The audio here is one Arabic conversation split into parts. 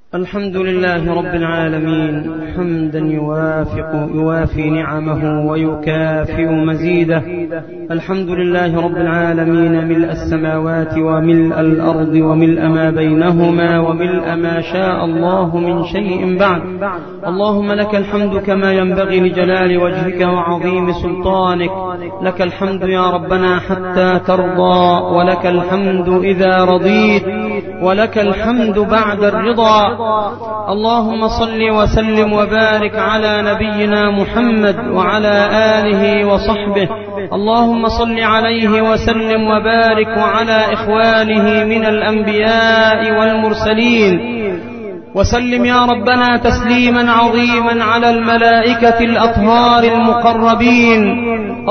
الحمد لله رب العالمين حمدا يوافي نعمه ويكافئ مزيده. الحمد لله رب العالمين ملء السماوات وملء الأرض وملء ما بينهما وملء ما شاء الله من شيء بعد. اللهم لك الحمد كما ينبغي لجلال وجهك وعظيم سلطانك. لك الحمد يا ربنا حتى ترضى، ولك الحمد إذا رضيت، ولك الحمد بعد الرضا. اللهم صل وسلم وبارك على نبينا محمد وعلى آله وصحبه. اللهم صل عليه وسلم وبارك وعلى إخوانه من الأنبياء والمرسلين، وسلم يا ربنا تسليما عظيما على الملائكة الأطهار المقربين.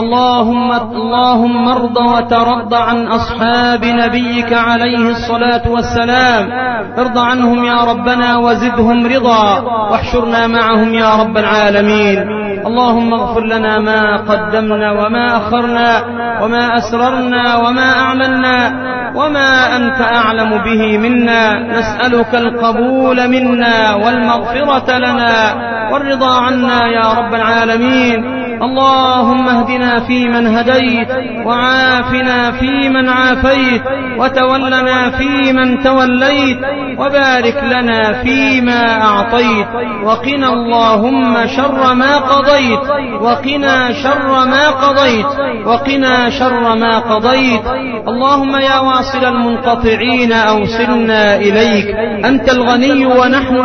اللهم ارض وترض عن أصحاب نبيك عليه الصلاة والسلام، ارض عنهم يا ربنا وزدهم رضا، واحشرنا معهم يا رب العالمين. اللهم اغفر لنا ما قدمنا وما أخرنا وما أسررنا وما أعلنا وما أنت أعلم به منا. نسألك القبول منا والمغفرة لنا والرضا عنا يا رب العالمين. اللهم اهدنا فيمن هديت، وعافنا فيمن عافيت، وتولنا فيمن توليت، وبارك لنا فيما أعطيت، وقنا اللهم شر ما قضيت، وقنا شر ما قضيت، وقنا شر ما قضيت. اللهم يا واصل المنقطعين أوصلنا إليك، أنت الغني ونحن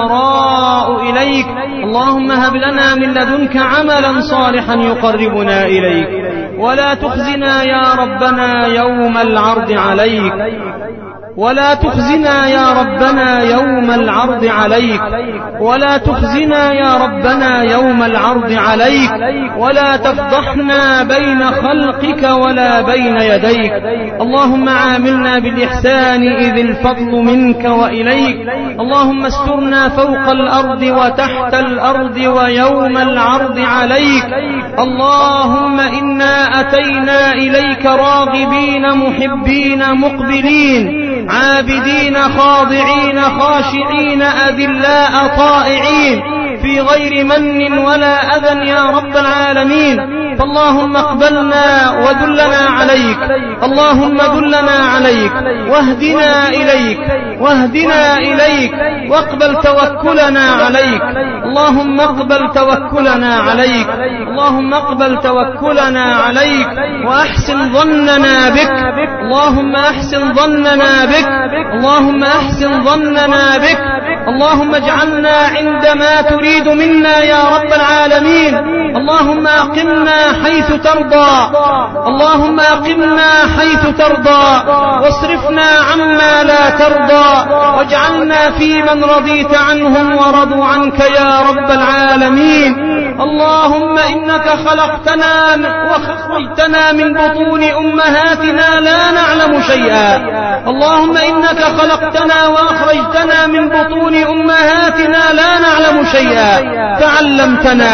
الفقراء إليك. اللهم هب لنا من لدنك عملا صالحا يقربنا إليك، ولا تخزنا يا ربنا يوم العرض عليك، ولا تخزنا يا ربنا يوم العرض عليك، ولا تخزنا يا ربنا يوم العرض عليك، ولا تفضحنا بين خلقك ولا بين يديك. اللهم عاملنا بالإحسان إذ الفضل منك وإليك. اللهم استرنا فوق الأرض وتحت الأرض ويوم العرض عليك. اللهم إنا أتينا إليك راغبين محبين مقبلين عابدين خاضعين خاشعين أذلاء طائعين في غير من ولا أذى يا رب العالمين. فاللهم اقبلنا ودلنا عليك، اللهم دلنا عليك واهدنا إليك، واهدنا إليك، واقبل توكلنا عليك. اللهم اقبل توكلنا عليك، اللهم اقبل توكلنا عليك، وأحسن ظننا بك. اللهم أحسن ظننا بك، اللهم أحسن ظننا بك. اللهم اجعلنا عندما تريد منا يا رب العالمين. اللهم أقمنا حيث ترضى، اللهم أقمنا حيث ترضى، واصرفنا عما لا ترضى، واجعلنا في من رضيت عنهم ورضوا عنك يا رب العالمين. اللهم إنك خلقتنا وأخرجتنا من بطون أمهاتنا لا نعلم شيئا. اللهم إنك خلقتنا وأخرجتنا من بطون أمهاتنا لا نعلم شيئا، فعلمتنا.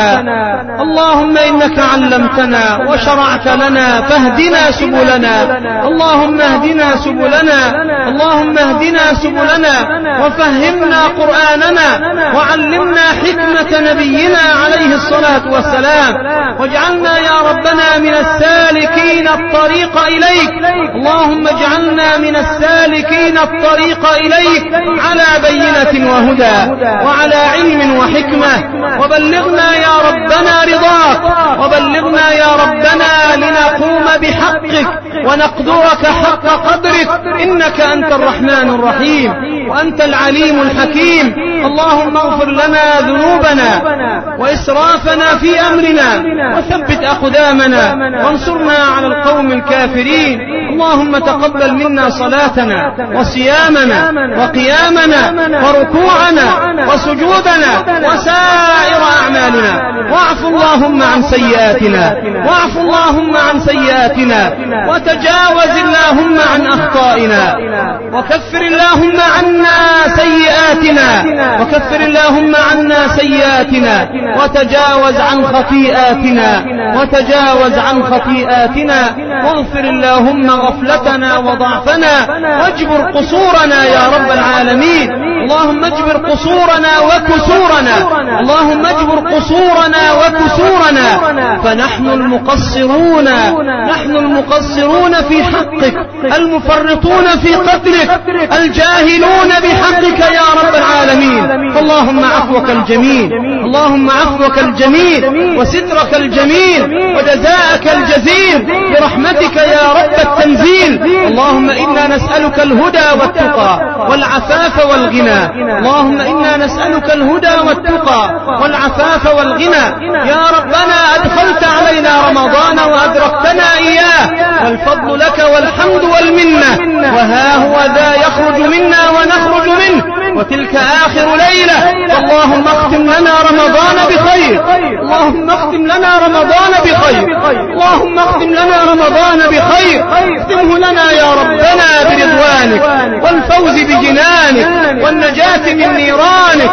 اللهم إنك علمتنا وشرعت لنا، فاهدنا سبلنا. اللهم اهدنا سبلنا، اللهم اهدنا سبلنا، وفهمنا قرآننا، وعلمنا حكمة نبينا عليه الصلاة والسلام، واجعلنا يا ربنا من السالكين الطريق إليك. اللهم اجعلنا من السالكين الطريق إليك على بينة وهدى وعلى علم وحكمة. وبلغنا يا ربنا رضاك، وبلغنا يا ربنا لنقوم بحقك ونقدرك حق قدرك، إنك أنت الرحمن الرحيم وأنت العليم الحكيم. اللهم اغفر لنا ذنوبنا وإسرافنا في أمرنا، وثبت أقدامنا، وانصرنا على القوم الكافرين. اللهم تقبل منا صلاتنا وصيامنا وقيامنا وركوعنا وسجودنا وسائر أعمالنا، واعف اللهم عن سيئاتنا، واعف اللهم عن سيئاتنا، وتجاوز اللهم عن أخطائنا، وكفر اللهم عنا سيئاتنا، وكفر اللهم عنا سيئاتنا، وتجاوز عن خطيئاتنا، وتجاوز عن خطيئاتنا، واغفر اللهم غفلتنا وضعفنا، واجبر قصورنا يا رب العالمين. اللهم اجبر قصورنا وكسورنا، اللهم اجبر قصورنا وكسورنا، فنحن المقصرون، نحن المقصرون في حقك، المفرطون في قدرك، الجاهلون بحقك يا رب العالمين. اللهم عفوك الجميل، اللهم عفوك الجميل وسترك الجميل وجزاءك الجزيل برحمتك يا رب التنزيل. اللهم إنا نسألك الهدى والتقى والعفاف والغنى، اللهم إنا نسألك الهدى والتقى والعفاف والغنى. يا ربنا أدخلت علينا رمضان وأدركتنا إياه، والفضل لك والحمد والمنة، وها هو ذا يخرج منا ونخرج منه، وتلك آخر ليلة. اللهم اختم لنا رمضان بخير، اللهم اختم لنا رمضان بخير، اللهم اختم لنا رمضان بخير. اختمه لنا يا ربنا برضوانك والفوز بجنانك والنجاة من نيرانك.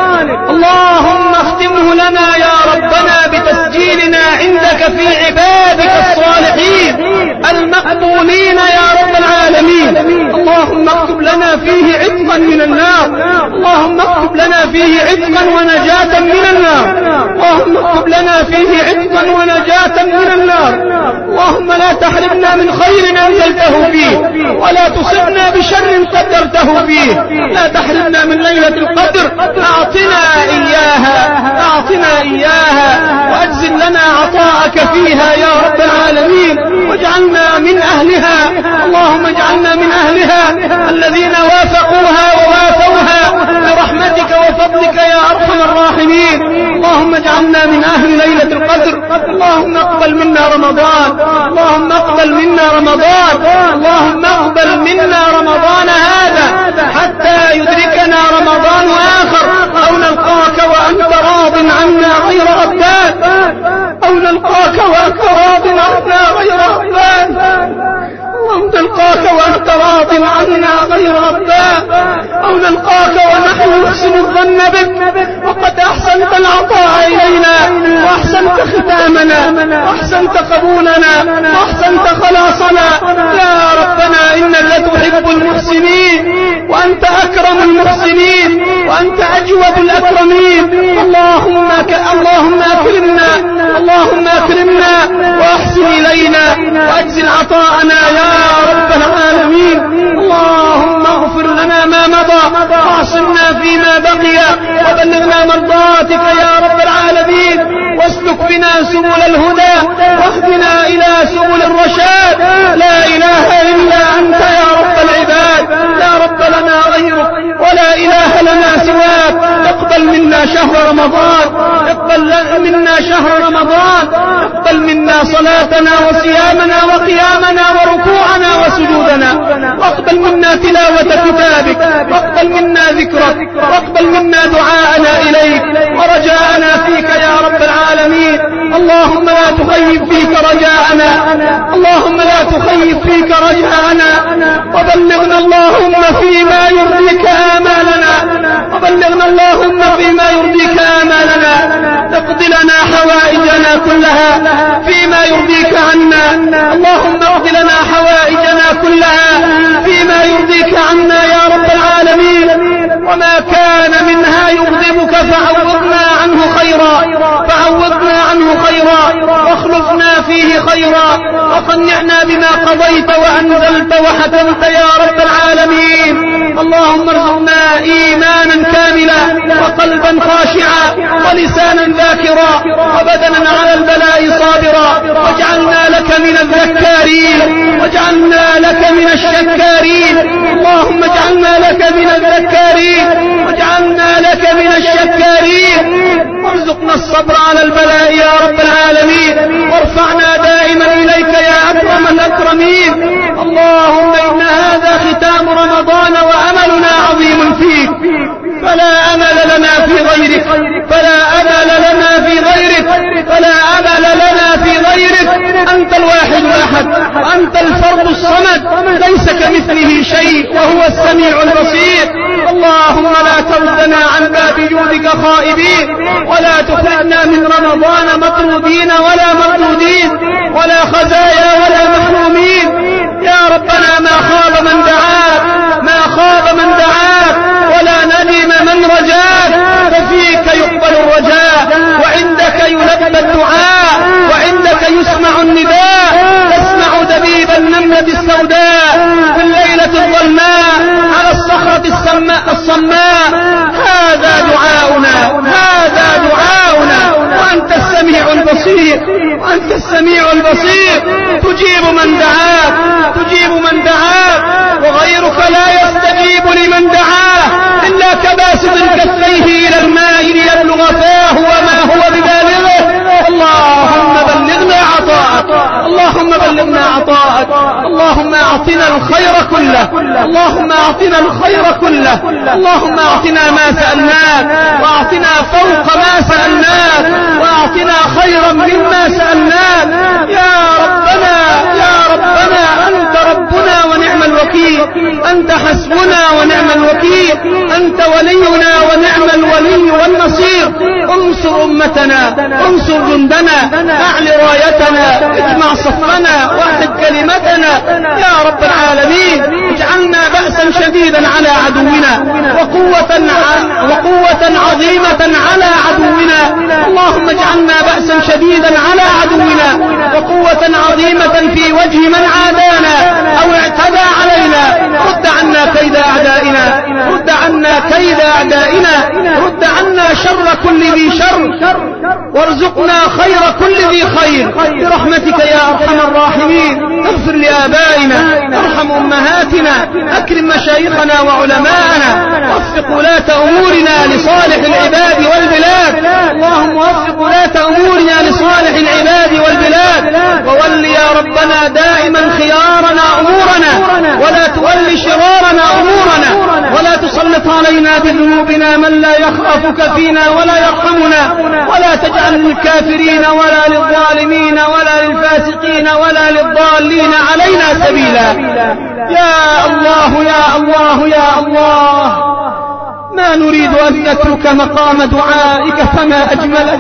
اللهم اختمه لنا يا ربنا بتسجيلنا عندك في عبادك الصالحين المقبولين يا رب العالمين. اللهم اكتب لنا فيه عتقا من النار، اللهم اكتب لنا فيه عتقا ونجاة من النار، اللهم اكتب لنا فيه عتقا ونجاة من النار. اللهم لا تحرمنا من خير أنزلته فيه، ولا تصبنا بشر قدرته فيه. لا تحرمنا من ليلة القدر، أعطنا إياها، أعطنا إياها، وأجزل لنا عطاءك فيها يا رب العالمين، واجعلنا من أهلها. اللهم اجعلنا من أهلها الذين وافقوها ووافوها برحمتك وفضلك يا أرحم الراحمين. اللهم اجعلنا من أهل ليلة القدر. اللهم اقبل منا رمضان، اللهم اقبل منا رمضان، اللهم اقبل منا رمضان هذا حتى يدركنا رمضان آخر، أو نلقاك وأنت راض عنا غير غضبان، أو نلقاك وأنت راض عنا غير غضبان، أو نلقاك وأنت راض عنا غير غضبان، أو نلقاك ونحن نحسن الظن بك وقد أحسنت العطاء إلينا، وأحسنت ختامنا، وأحسنت قبولنا، وأحسنت خلاصنا. يا ربنا إنك تحب المحسنين، وأنت أكرم المحسنين، وأنت أجود الأكرمين. اللهم أكرمنا، اللهم أكرمنا وأحسن إلينا وأجزل عطاءنا يا رب العالمين. اللهم اغفر لنا ما مضى واعصمنا فيما بقي، وبلغنا مرضاتك يا رب العالمين، واسلك بنا سبل الهدى، واهدنا إلى سبل الرشاد. لا إله إلا أنت يا رب العباد، لا رب لنا غيرك ولا إله لنا سواك. اقبل منا شهر رمضان، اقبل منا شهر رمضان، اقبل منا صلاتنا وصيامنا وقيامنا وركوعنا وسجودنا، واقبل منا تلاوة كتابك، واقبل منا ذكرك، واقبل منا دعاءنا إليك ورجاءنا فيك يا رب العالمين. اللهم لا تخيب فيك رجاءنا، اللهم لا تخيب فيك رجاءنا، وبلغنا اللهم فيما يرضيك آمالنا، وبلغنا اللهم فيما يرضيك آمالنا. اقض لنا حوائجنا كلها فيما يرضيك عنا، اللهم اقض لنا حوائجنا كلها فيما يرضيك عنا يا رب العالمين. وما كان منها يغضبك فعوضنا عنه خيرا، فعوضنا عنه خيرا، واخلفنا فيه خيرا، وقنعنا بما قضيت وأنزلت وحكمت يا رب العالمين. اللهم ارزقنا إيمانا كاملا، وقلبا خاشعا، ولسانا ذاكرا، وبدنا على البلاء صابرا، واجعلنا لك من الذكارين، واجعلنا لك من الشكارين. اللهم اجعلنا لك من الذكارين، واجعلنا لك من الشكارين. وارزقنا الصبر على البلاء يا رب العالمين، وارفعنا دائما إليك يا أكرم الأكرمين. اللهم إن هذا ختام رمضان وأملنا عظيم فيك، فلا أمل لنا في غيرك، فلا أمل لنا في غيرك، فلا أمل لنا في غيرك. أنت الواحد الأحد، وأنت الفرد الصمد، ليس كمثله شيء، وهو السميع البصير. اللهم لا تردنا عن باب جودك خائبين، ولا تخرجنا من رمضان مطرودين ولا مردودين، ولا خزايا ولا محرومين. يا ربنا ما خاب من دعاك، ما خاب من دعاك، ولا ندم المناجاة، ففيك يقبل الرجاء، وعندك يلبى الدعاء، وعندك يسمع النداء، تسمع دبيب النملة السوداء في الليلة الظلماء على الصخرة الصماء. هذا دعاؤنا، هذا دعاؤنا، وأنت السميع البصير، وأنت السميع البصير، تجيب من دعاك، تجيب من دعاك، وغيرك لا يستجيب لمن دعاه إلا كباسط كفيه إلى الماء ليبلغ فاه وما هو ببالغه. اللهم بلغنا عطاءك، اللهم بلغنا عطاءك، اللهم أعطنا الخير كله، اللهم أعطنا الخير كله، اللهم أعطنا ما سألناك، وأعطنا فوق ما سألناك، وأعطنا خيرا مما سألناك. يا ربنا، يا ربنا، أنت ربنا ونعم الوكيل، أنت حسبنا ونعم الوكيل، أنت ولينا ونعم الولي والنصير. انصر أمتنا، انصر جندنا، أعل رايتنا، اجمع صفنا، واحد كلمتنا يا رب العالمين. اجعلنا بأسا شديدا على عدونا، وقوة عظيمة على عدونا. اللهم اجعلنا بأسا شديدا على عدونا، وقوة عظيمة في وجه من عادانا أو اعتدى علينا. رد عنا كيد أعدائنا، رد عنا كيد أعدائنا، رد عنا شر كل ذي شر، وارزقنا خير كل ذي خير برحمتك يا أرحم الراحمين. اغفر لآبائنا، ارحم أمهاتنا، أكرم مشايخنا وعلماءنا، وفق ولاة أمورنا لصالح العباد والبلاد. اللهم وفق ولاة أمورنا لصالح العباد والبلاد، وول يا ربنا دائما خيارنا أمورنا، ولا تول شرارنا أمورنا، ولا تسلط علينا بذنوبنا من لا يخافك فينا ولا يرحمنا، ولا تجعل للكافرين ولا للظالمين ولا للفاسقين ولا للضالين علينا سبيلا. يا الله، يا الله، يا الله، ما نريد أن نترك مقام دعائك فما أجمله،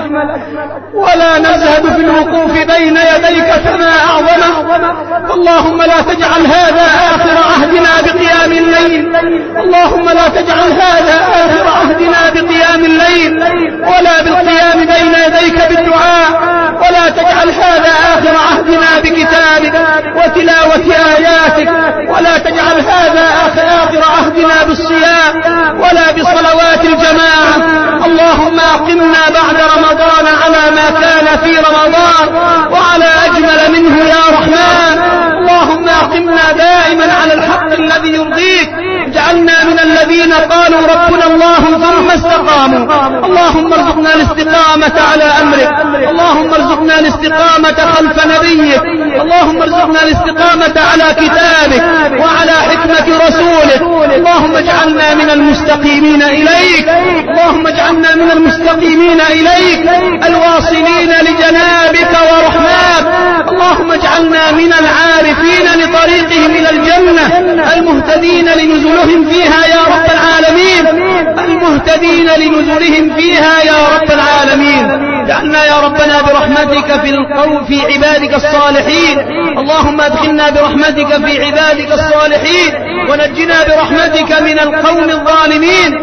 ولا نزهد في الوقوف بين يديك فما أعظمه. اللهم لا تجعل هذا آخر عهدنا بقيام الليل، اللهم لا تجعل هذا آخر عهدنا بقيام الليل ولا بالقيام بين يديك بالدعاء، ولا تجعل هذا آخر عهدنا بكتابك وتلاوة آياتك، ولا تجعل هذا آخر عهدنا بالصيام ولا بصلوات الجماعة. اللهم أقمنا بعد رمضان على ما كان في رمضان وعلى أجمل منه يا رحمن. اللهم أقمنا دائما على الحق الذي يرضيك. اجعلنا من الذين قالوا ربنا الله ثم استقاموا. اللهم ارزقنا الاستقامة على أمرك، اللهم ارزقنا الاستقامة خلف نبيك، اللهم ارزقنا الاستقامة على كتابك وعلى حكمة رسولك. اللهم اجعلنا من المستقيمين إليك، اللهم اجعلنا من المستقيمين إليك الواصلين لجنابك ورحماك. اللهم اجعلنا من العارفين لطريقهم إلى الجنة، المهتدين لنزلهم فيها يا رب العالمين، المهتدين لنزلهم فيها يا رب العالمين. اجعلنا يا ربنا برحمتك في عبادك الصالحين. اللهم ادخلنا برحمتك في عبادك الصالحين، ونجنا برحمتك من القوم الظالمين.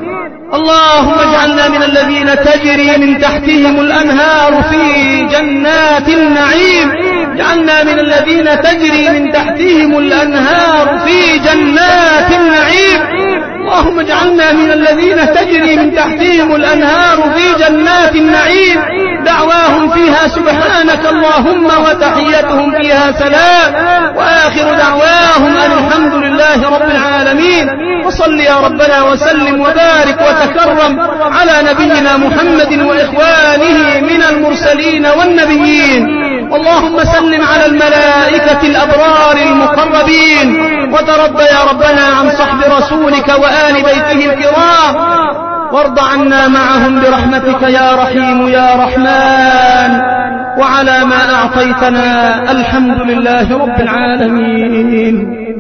اللهم اجعلنا من الذين تجري من تحتهم الأنهار في جنات النعيم، اجعلنا من الذين تجري من تحتهم الأنهار في جنات النعيم. اللهم اجعلنا من الذين تجري من تحتهم الأنهار في جنات النعيم، دعواهم فيها سبحانك اللهم وتحيتهم فيها سلام، وآخر دعواهم أن الحمد لله رب العالمين. وصل يا ربنا وسلم وبارك وتكرم على نبينا محمد وإخوانه من المرسلين والنبيين. اللهم سلم على الملائكة الأبرار المقربين، وترضى يا ربنا عن صحب رسولك وآل بيته الكرام، وارض عنا معهم برحمتك يا رحيم يا رحمن. وعلى ما أعطيتنا الحمد لله رب العالمين.